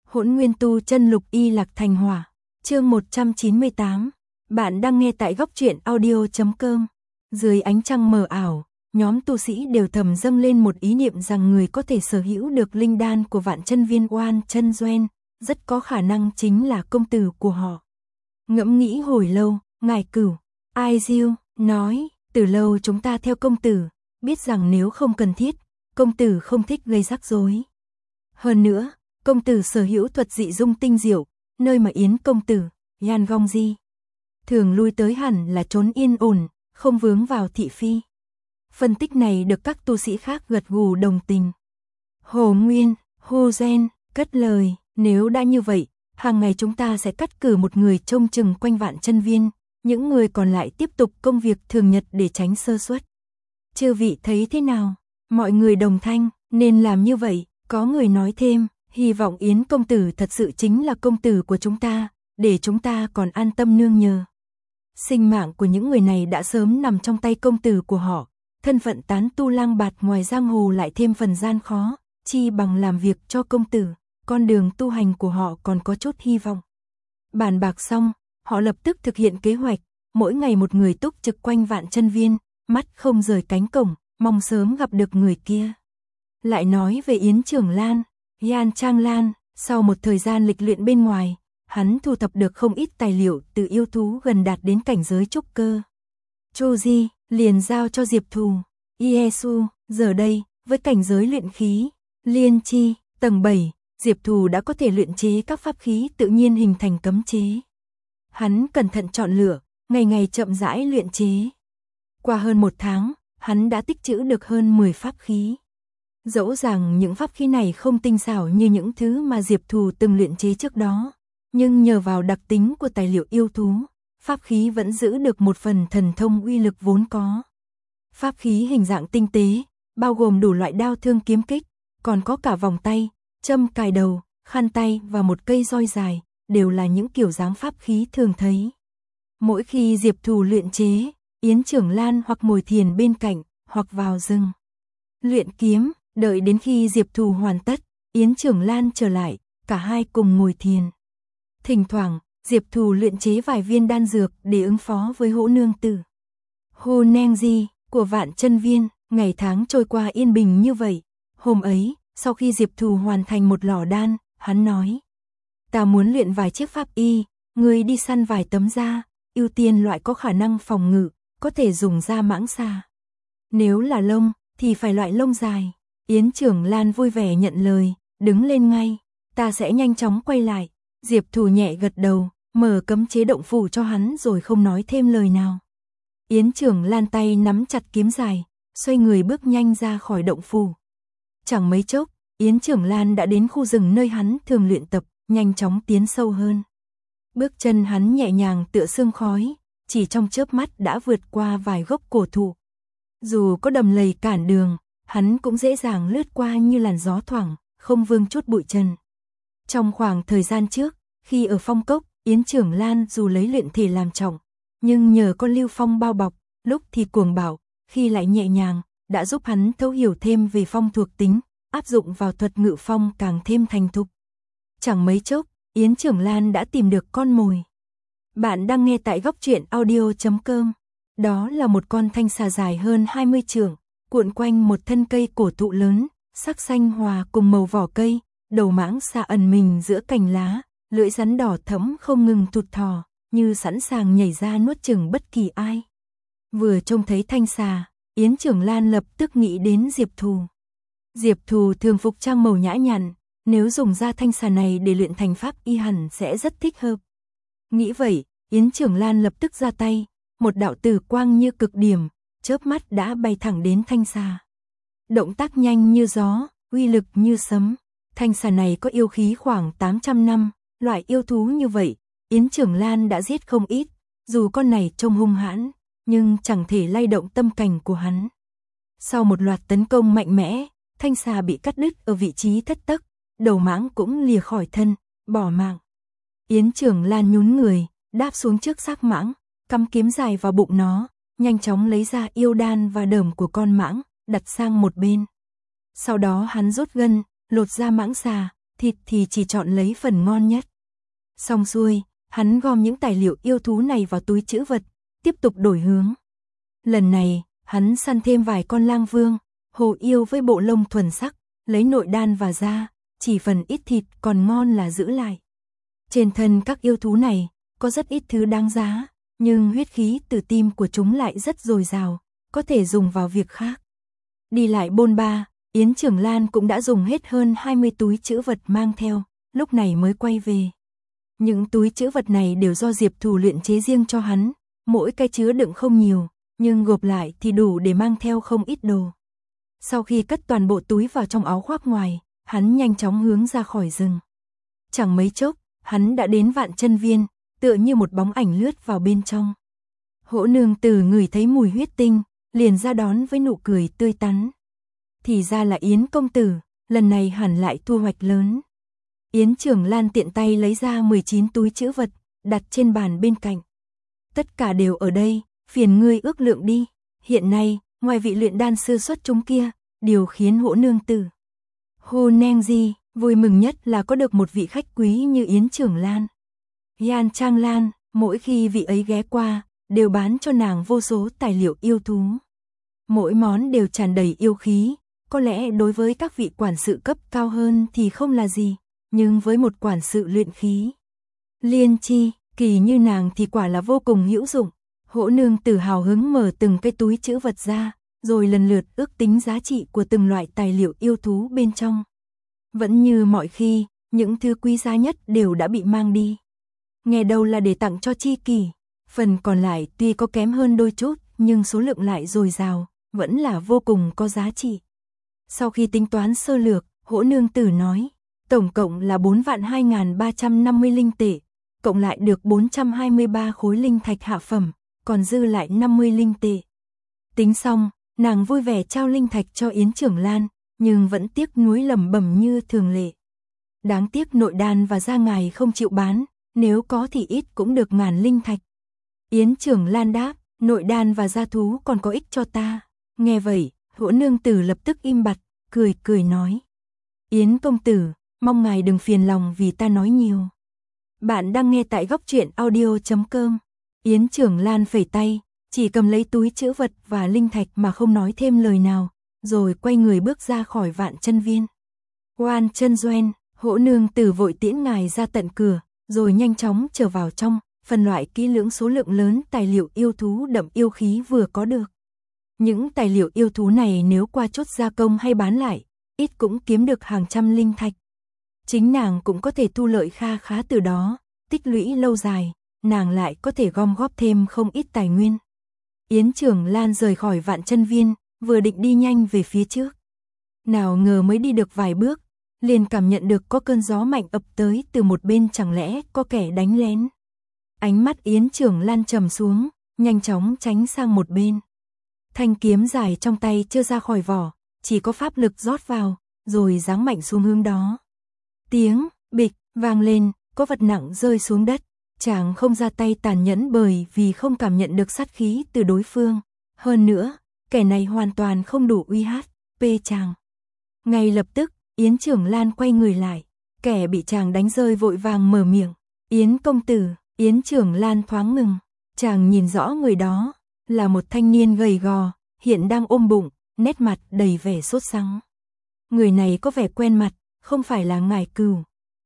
Hỗn Nguyên Tu Chân Lục Y Lạc Thành Hỏa, chương 198. Bạn đang nghe tại góc truyện audio.com. Dưới ánh trăng mờ ảo, nhóm tu sĩ đều thầm dâng lên một ý niệm rằng người có thể sở hữu được linh đan của Vạn Chân Viên Oan Chân Doen, rất có khả năng chính là công tử của họ. Ngẫm nghĩ hồi lâu, Ngài Cửu, Ai Diêu, nói, từ lâu chúng ta theo công tử, biết rằng nếu không cần thiết, công tử không thích gây rắc rối. Hơn nữa, công tử sở hữu thuật dị dung tinh diệu, nơi mà Yến công tử, Yan Gong Di thường lui tới hẳn là trốn yên ổn, không vướng vào thị phi. Phân tích này được các tu sĩ khác gật gù đồng tình. Hồ Nguyên, Hồ Gen, cất lời, nếu đã như vậy, hàng ngày chúng ta sẽ cắt cử một người trông chừng quanh Vạn Chân Viên, những người còn lại tiếp tục công việc thường nhật để tránh sơ suất. Chư vị thấy thế nào? Mọi người đồng thanh, nên làm như vậy. Có người nói thêm, hy vọng Yến công tử thật sự chính là công tử của chúng ta, để chúng ta còn an tâm nương nhờ. Sinh mạng của những người này đã sớm nằm trong tay công tử của họ, thân phận tán tu lang bạt ngoài giang hồ lại thêm phần gian khó, chi bằng làm việc cho công tử, con đường tu hành của họ còn có chút hy vọng. Bàn bạc xong, họ lập tức thực hiện kế hoạch, mỗi ngày một người túc trực quanh Vạn Chân Viên, mắt không rời cánh cổng, mong sớm gặp được người kia. Lại nói về Yến Trưởng Lan, Yan Trang Lan, sau một thời gian lịch luyện bên ngoài, hắn thu thập được không ít tài liệu từ yêu thú gần đạt đến cảnh giới trúc cơ. Chu Di liền giao cho Diệp Thù, Yesu, giờ đây, với cảnh giới luyện khí, Liên Chi, tầng 7, Diệp Thù đã có thể luyện chế các pháp khí tự nhiên hình thành cấm chế. Hắn cẩn thận chọn lựa, ngày ngày chậm rãi luyện chế. Qua hơn 1 tháng, hắn đã tích trữ được hơn 10 pháp khí. Dẫu rằng những pháp khí này không tinh xảo như những thứ mà Diệp Thù từng luyện chế trước đó, nhưng nhờ vào đặc tính của tài liệu yêu thú, pháp khí vẫn giữ được một phần thần thông uy lực vốn có. Pháp khí hình dạng tinh tế, bao gồm đủ loại đao thương kiếm kích, còn có cả vòng tay, châm cài đầu, khăn tay và một cây roi dài, đều là những kiểu dáng pháp khí thường thấy. Mỗi khi Diệp Thù luyện chế, Yến Trưởng Lan hoặc ngồi thiền bên cạnh, hoặc vào rừng luyện kiếm. Đợi đến khi Diệp Thù hoàn tất, Yến Trưởng Lan trở lại, cả hai cùng ngồi thiền. Thỉnh thoảng, Diệp Thù luyện chế vài viên đan dược để ứng phó với Hỗ Nương Tử, Hồ Neng Di của Vạn Chân Viên. Ngày tháng trôi qua yên bình như vậy. Hôm ấy, sau khi Diệp Thù hoàn thành một lò đan, hắn nói: ta muốn luyện vài chiếc pháp y, ngươi đi săn vài tấm da, ưu tiên loại có khả năng phòng ngự, có thể dùng da mãng xà. Nếu là lông, thì phải loại lông dài. Yến Trưởng Lan vui vẻ nhận lời, đứng lên ngay, ta sẽ nhanh chóng quay lại. Diệp Thù nhẹ gật đầu, mở cấm chế động phủ cho hắn rồi không nói thêm lời nào. Yến Trưởng Lan tay nắm chặt kiếm dài, xoay người bước nhanh ra khỏi động phủ. Chẳng mấy chốc, Yến Trưởng Lan đã đến khu rừng nơi hắn thường luyện tập, nhanh chóng tiến sâu hơn. Bước chân hắn nhẹ nhàng tựa sương khói, chỉ trong chớp mắt đã vượt qua vài gốc cổ thụ. Dù có đầm lầy cản đường, hắn cũng dễ dàng lướt qua như làn gió thoảng, không vương chút bụi trần. Trong khoảng thời gian trước, khi ở Phong Cốc, Yến Trưởng Lan dù lấy luyện thể làm trọng, nhưng nhờ có Lưu Phong bao bọc, lúc thì cuồng bạo, khi lại nhẹ nhàng, đã giúp hắn thấu hiểu thêm về phong thuộc tính, áp dụng vào thuật ngự phong càng thêm thành thục. Chẳng mấy chốc, Yến Trưởng Lan đã tìm được con mồi. Bạn đang nghe tại góc truyện audio.com. Đó là một con thanh xà dài hơn 20 trượng, cuộn quanh một thân cây cổ thụ lớn, sắc xanh hòa cùng màu vỏ cây, đầu mãng xà ẩn mình giữa cành lá, lưỡi rắn đỏ thẫm không ngừng thụt thò, như sẵn sàng nhảy ra nuốt chửng bất kỳ ai. Vừa trông thấy thanh xà, Yến Trưởng Lan lập tức nghĩ đến Diệp Thù. Diệp Thù thường phục trang màu nhã nhặn, nếu dùng da thanh xà này để luyện thành pháp y hẳn sẽ rất thích hợp. Nghĩ vậy, Yến Trưởng Lan lập tức ra tay, một đạo tử quang như cực điểm, chớp mắt đã bay thẳng đến thanh xà. Động tác nhanh như gió, uy lực như sấm. Thanh xà này có yêu khí khoảng 800 năm, loại yêu thú như vậy, Yến Trưởng Lan đã giết không ít, dù con này trông hung hãn, nhưng chẳng thể lay động tâm cảnh của hắn. Sau một loạt tấn công mạnh mẽ, thanh xà bị cắt đứt ở vị trí thất tấc, đầu mãng cũng lìa khỏi thân, bỏ mạng. Yến Trưởng Lan nhún người, đáp xuống trước xác mãng, cắm kiếm dài vào bụng nó, nhanh chóng lấy ra yêu đan và đờm của con mãng, đặt sang một bên. Sau đó hắn rút gân, lột ra mãng xà, thịt thì chỉ chọn lấy phần ngon nhất. Xong xuôi, hắn gom những tài liệu yêu thú này vào túi trữ vật, tiếp tục đổi hướng. Lần này, hắn săn thêm vài con lang vương, hồ yêu với bộ lông thuần sắc, lấy nội đan và da, chỉ phần ít thịt còn ngon là giữ lại. Trên thân các yêu thú này, có rất ít thứ đáng giá, nhưng huyết khí từ tim của chúng lại rất dồi dào, có thể dùng vào việc khác. Đi lại bôn ba, Yến Trường Lan cũng đã dùng hết hơn 20 túi trữ vật mang theo, lúc này mới quay về. Những túi trữ vật này đều do Diệp Thù luyện chế riêng cho hắn, mỗi cái chứa đựng không nhiều, nhưng gộp lại thì đủ để mang theo không ít đồ. Sau khi cất toàn bộ túi vào trong áo khoác ngoài, hắn nhanh chóng hướng ra khỏi rừng. Chẳng mấy chốc, hắn đã đến Vạn Chân Viên, tựa như một bóng ảnh lướt vào bên trong. Hỗ Nương Tử ngửi thấy mùi huyết tinh, liền ra đón với nụ cười tươi tắn. Thì ra là Yến công tử, lần này hẳn lại thu hoạch lớn. Yến Trường Lan tiện tay lấy ra 19 túi trữ vật, đặt trên bàn bên cạnh. Tất cả đều ở đây, phiền ngươi ước lượng đi. Hiện nay, ngoài vị luyện đan sư xuất chúng kia, điều khiến Hỗ Nương Tử Hồ Neng Di vui mừng nhất là có được một vị khách quý như Yến Trường Lan. Yan Trang Lan, mỗi khi vị ấy ghé qua, đều bán cho nàng vô số tài liệu yêu thú. Mỗi món đều tràn đầy yêu khí, có lẽ đối với các vị quản sự cấp cao hơn thì không là gì, nhưng với một quản sự luyện khí liên chi, kỳ như nàng thì quả là vô cùng hữu dụng. Hỗ Nương Tử hào hứng mở từng cái túi trữ vật ra, rồi lần lượt ước tính giá trị của từng loại tài liệu yêu thú bên trong. Vẫn như mọi khi, những thứ quý giá nhất đều đã bị mang đi. Nghe đâu là để tặng cho tri kỷ, phần còn lại tuy có kém hơn đôi chút, nhưng số lượng lại dồi dào, vẫn là vô cùng có giá trị. Sau khi tính toán sơ lược, Hỗ Nương Tử nói, tổng cộng là 4.2.350 linh tệ, cộng lại được 423 khối linh thạch hạ phẩm, còn dư lại 50 linh tệ. Tính xong, nàng vui vẻ trao linh thạch cho Yến Trường Lan, nhưng vẫn tiếc nuối lẩm bẩm như thường lệ. Đáng tiếc nội đan và da ngài không chịu bán, nếu có thì ít cũng được 1000 linh thạch. Yến Trường Lan đáp, nội đan và da thú còn có ích cho ta. Nghe vậy, Hỗ Nương Tử lập tức im bặt, cười nói. Yến công tử, mong ngài đừng phiền lòng vì ta nói nhiều. Bạn đang nghe tại góc truyện audio.com. Yến Trường Lan phẩy tay, chỉ cầm lấy túi trữ vật và linh thạch mà không nói thêm lời nào, rồi quay người bước ra khỏi Vạn Chân Viên. Oan Chân Doen, Hỗ Nương Tử vội tiễn ngài ra tận cửa, rồi nhanh chóng trở vào trong, phân loại kỹ lưỡng số lượng lớn tài liệu yêu thú đậm yêu khí vừa có được. Những tài liệu yêu thú này nếu qua chốt gia công hay bán lại, ít cũng kiếm được hàng trăm linh thạch. Chính nàng cũng có thể thu lợi kha khá từ đó, tích lũy lâu dài, nàng lại có thể gom góp thêm không ít tài nguyên. Yến Trường Lan rời khỏi Vạn Chân Viên, vừa định đi nhanh về phía trước. Nào ngờ mới đi được vài bước, liền cảm nhận được có cơn gió mạnh ập tới từ một bên, chẳng lẽ có kẻ đánh lén. Ánh mắt Yến Trường Lan trầm xuống, nhanh chóng tránh sang một bên. Thanh kiếm dài trong tay chưa ra khỏi vỏ, chỉ có pháp lực rót vào, rồi giáng mạnh xuống hướng đó. Tiếng bịch vang lên, có vật nặng rơi xuống đất. Chàng không ra tay tàn nhẫn bởi vì không cảm nhận được sát khí từ đối phương. Hơn nữa, kẻ này hoàn toàn không đủ uy HP chàng. Ngay lập tức, Yến Trường Lan quay người lại. Kẻ bị chàng đánh rơi vội vàng mở miệng. Yến công tử. Yến Trường Lan thoáng ngừng. Chàng nhìn rõ người đó, là một thanh niên gầy gò, hiện đang ôm bụng, nét mặt đầy vẻ sốt sắng. Người này có vẻ quen mặt, không phải là Ngải Cửu.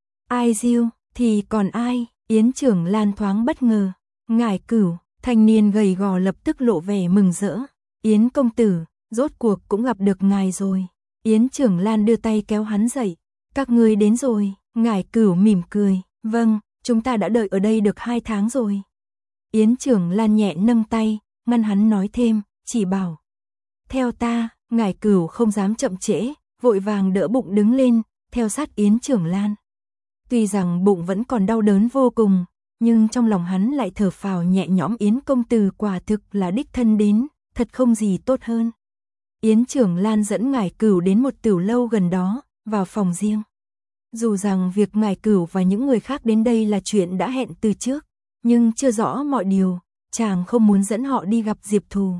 Ai diêu, thì còn ai? Yến Trường Lan thoáng bất ngờ. Ngải Cửu, thanh niên gầy gò lập tức lộ vẻ mừng rỡ. Yến công tử, rốt cuộc cũng gặp được ngài rồi. Yến Trường Lan đưa tay kéo hắn dậy. Các ngươi đến rồi. Ngải Cửu mỉm cười. Vâng, chúng ta đã đợi ở đây được 2 tháng rồi. Yến Trường Lan nhẹ nâng tay, ngăn hắn nói thêm, chỉ bảo. Theo ta. Ngải Cửu không dám chậm trễ, vội vàng đỡ bụng đứng lên, theo sát Yến Trường Lan. Tuy rằng bụng vẫn còn đau đớn vô cùng, nhưng trong lòng hắn lại thở phào nhẹ nhõm. Yến công tử quả thực là đích thân đến, thật không gì tốt hơn. Yến Trường Lan dẫn Ngải Cửu đến một tửu lâu gần đó, vào phòng riêng. Dù rằng việc Ngải Cửu và những người khác đến đây là chuyện đã hẹn từ trước, nhưng chưa rõ mọi điều, chàng không muốn dẫn họ đi gặp Diệp Thù.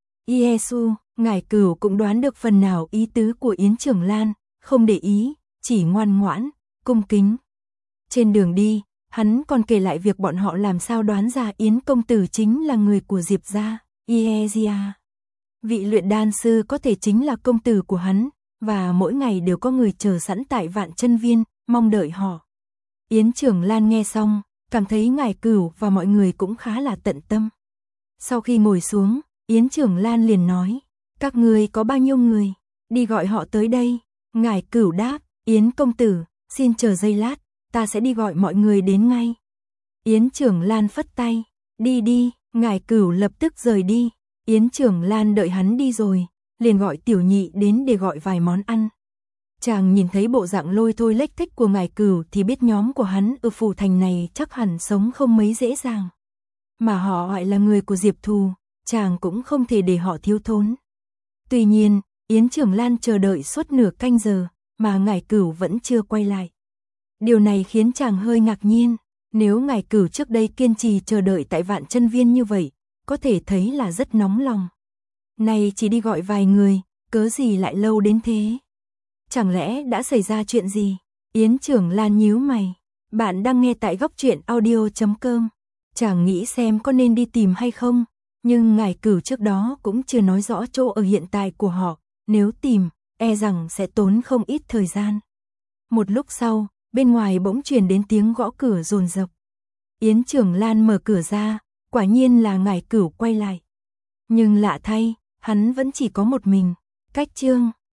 Yesu, Ngải Cửu cũng đoán được phần nào ý tứ của Yến Trường Lan, không để ý, chỉ ngoan ngoãn, cung kính. Trên đường đi, hắn còn kể lại việc bọn họ làm sao đoán ra Yến công tử chính là người của Diệp gia, Iesia. Vị luyện đan sư có thể chính là công tử của hắn, và mỗi ngày đều có người chờ sẵn tại Vạn Chân Viên, mong đợi họ. Yến Trưởng Lan nghe xong, cảm thấy Ngải Cửu và mọi người cũng khá là tận tâm. Sau khi ngồi xuống, Yến Trưởng Lan liền nói, các ngươi có bao nhiêu người, đi gọi họ tới đây. Ngải Cửu đáp, Yến công tử, xin chờ giây lát, ta sẽ đi gọi mọi người đến ngay. Yến Trưởng Lan phất tay, đi đi. Ngải Cửu lập tức rời đi. Yến Trưởng Lan đợi hắn đi rồi, liền gọi Tiểu Nhị đến để gọi vài món ăn. Chàng nhìn thấy bộ dạng lôi thôi lếch thếch của Ngải Cửu thì biết nhóm của hắn ở phủ thành này chắc hẳn sống không mấy dễ dàng. Mà họ lại là người của Diệp Thù, chàng cũng không thể để họ thiếu thốn. Tuy nhiên, Yến Trưởng Lan chờ đợi suốt nửa canh giờ, mà Ngải Cửu vẫn chưa quay lại. Điều này khiến chàng hơi ngạc nhiên, nếu Ngải Cửu trước đây kiên trì chờ đợi tại Vạn Chân Viên như vậy, có thể thấy là rất nóng lòng. Nay chỉ đi gọi vài người, cớ gì lại lâu đến thế? Chẳng lẽ đã xảy ra chuyện gì? Yến Trưởng Lan nhíu mày. Bạn đang nghe tại góc truyện audio.com. Chàng nghĩ xem có nên đi tìm hay không, nhưng Ngải Cửu trước đó cũng chưa nói rõ chỗ ở hiện tại của họ, nếu tìm, e rằng sẽ tốn không ít thời gian. Một lúc sau, bên ngoài bỗng truyền đến tiếng gõ cửa dồn dập. Yến Trưởng Lan mở cửa ra, quả nhiên là Ngải Cửu quay lại. Nhưng lạ thay, hắn vẫn chỉ có một mình. Cách chương